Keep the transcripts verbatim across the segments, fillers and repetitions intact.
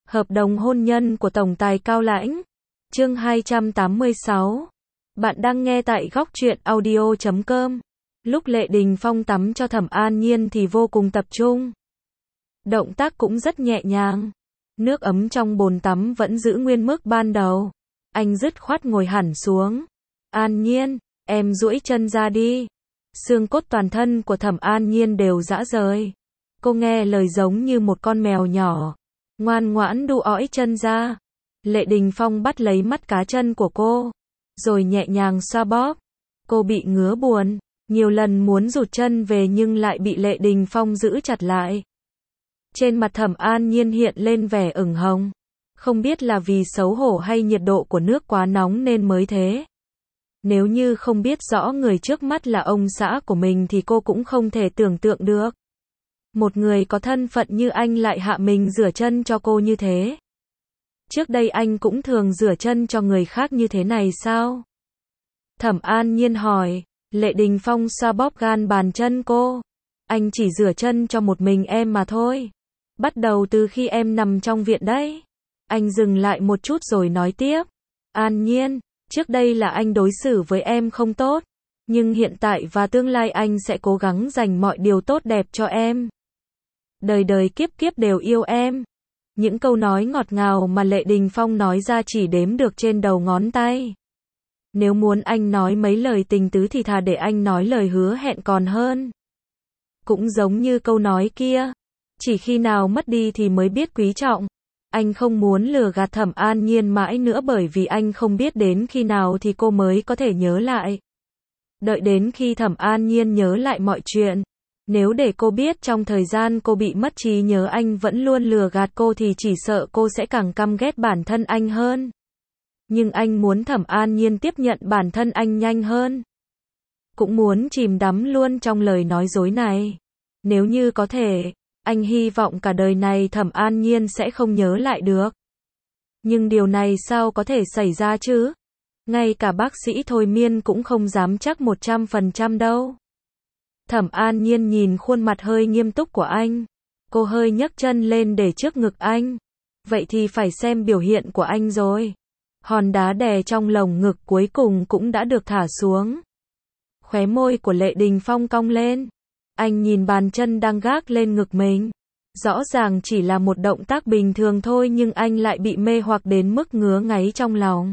Hợp đồng hôn nhân của tổng tài Cao Lãnh. Chương hai trăm tám mươi sáu. Bạn đang nghe tại góc truyện audio chấm com. Lúc Lệ Đình Phong tắm cho Thẩm An Nhiên thì vô cùng tập trung. Động tác cũng rất nhẹ nhàng. Nước ấm trong bồn tắm vẫn giữ nguyên mức ban đầu. Anh dứt khoát ngồi hẳn xuống. An Nhiên, em duỗi chân ra đi. Xương cốt toàn thân của Thẩm An Nhiên đều rã rời. Cô nghe lời giống như một con mèo nhỏ. Ngoan ngoãn đu ỏi chân ra. Lệ Đình Phong bắt lấy mắt cá chân của cô, rồi nhẹ nhàng xoa bóp. Cô bị ngứa buồn, nhiều lần muốn rụt chân về nhưng lại bị Lệ Đình Phong giữ chặt lại. Trên mặt Thẩm An Nhiên hiện lên vẻ ửng hồng. Không biết là vì xấu hổ hay nhiệt độ của nước quá nóng nên mới thế. Nếu như không biết rõ người trước mắt là ông xã của mình thì cô cũng không thể tưởng tượng được. Một người có thân phận như anh lại hạ mình rửa chân cho cô như thế. Trước đây anh cũng thường rửa chân cho người khác như thế này sao? Thẩm An Nhiên hỏi. Lệ Đình Phong xoa bóp gan bàn chân cô. Anh chỉ rửa chân cho một mình em mà thôi. Bắt đầu từ khi em nằm trong viện đấy. Anh dừng lại một chút rồi nói tiếp. An Nhiên, trước đây là anh đối xử với em không tốt. Nhưng hiện tại và tương lai anh sẽ cố gắng dành mọi điều tốt đẹp cho em. Đời đời kiếp kiếp đều yêu em. Những câu nói ngọt ngào mà Lệ Đình Phong nói ra chỉ đếm được trên đầu ngón tay. Nếu muốn anh nói mấy lời tình tứ thì thà để anh nói lời hứa hẹn còn hơn. Cũng giống như câu nói kia. Chỉ khi nào mất đi thì mới biết quý trọng. Anh không muốn lừa gạt Thẩm An Nhiên mãi nữa bởi vì anh không biết đến khi nào thì cô mới có thể nhớ lại. Đợi đến khi Thẩm An Nhiên nhớ lại mọi chuyện. Nếu để cô biết trong thời gian cô bị mất trí nhớ anh vẫn luôn lừa gạt cô thì chỉ sợ cô sẽ càng căm ghét bản thân anh hơn. Nhưng anh muốn Thẩm An Nhiên tiếp nhận bản thân anh nhanh hơn. Cũng muốn chìm đắm luôn trong lời nói dối này. Nếu như có thể, anh hy vọng cả đời này Thẩm An Nhiên sẽ không nhớ lại được. Nhưng điều này sao có thể xảy ra chứ? Ngay cả bác sĩ thôi miên cũng không dám chắc một trăm phần trăm đâu. Thẩm An Nhiên nhìn khuôn mặt hơi nghiêm túc của anh. Cô hơi nhấc chân lên để trước ngực anh. Vậy thì phải xem biểu hiện của anh rồi. Hòn đá đè trong lồng ngực cuối cùng cũng đã được thả xuống. Khóe môi của Lệ Đình Phong cong lên. Anh nhìn bàn chân đang gác lên ngực mình. Rõ ràng chỉ là một động tác bình thường thôi nhưng anh lại bị mê hoặc đến mức ngứa ngáy trong lòng.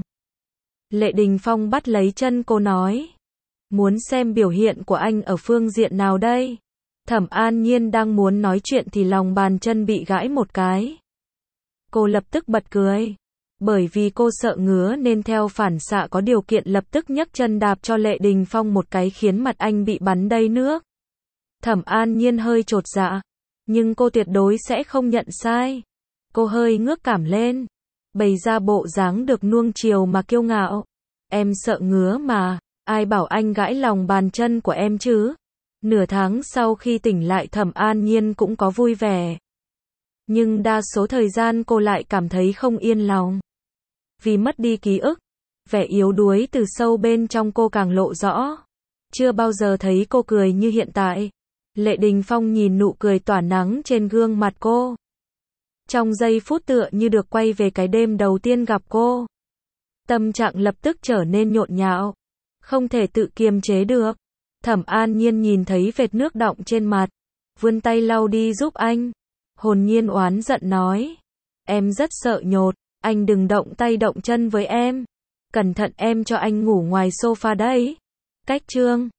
Lệ Đình Phong bắt lấy chân cô nói. Muốn xem biểu hiện của anh ở phương diện nào đây? Thẩm An Nhiên đang muốn nói chuyện thì lòng bàn chân bị gãi một cái. Cô lập tức bật cười. Bởi vì cô sợ ngứa nên theo phản xạ có điều kiện lập tức nhấc chân đạp cho Lệ Đình Phong một cái khiến mặt anh bị bắn đầy nước. Thẩm An Nhiên hơi chột dạ. Nhưng cô tuyệt đối sẽ không nhận sai. Cô hơi ngước cảm lên. Bày ra bộ dáng được nuông chiều mà kiêu ngạo. Em sợ ngứa mà. Ai bảo anh gãi lòng bàn chân của em chứ? Nửa tháng sau khi tỉnh lại Thẩm An Nhiên cũng có vui vẻ. Nhưng đa số thời gian cô lại cảm thấy không yên lòng. Vì mất đi ký ức, vẻ yếu đuối từ sâu bên trong cô càng lộ rõ. Chưa bao giờ thấy cô cười như hiện tại. Lệ Đình Phong nhìn nụ cười tỏa nắng trên gương mặt cô. Trong giây phút tựa như được quay về cái đêm đầu tiên gặp cô. Tâm trạng lập tức trở nên nhộn nhạo. Không thể tự kiềm chế được. Thẩm An Nhiên nhìn thấy vệt nước đọng trên mặt. Vươn tay lau đi giúp anh. Hồn nhiên oán giận nói. Em rất sợ nhột. Anh đừng động tay động chân với em. Cẩn thận em cho anh ngủ ngoài sofa đấy. Cách chương.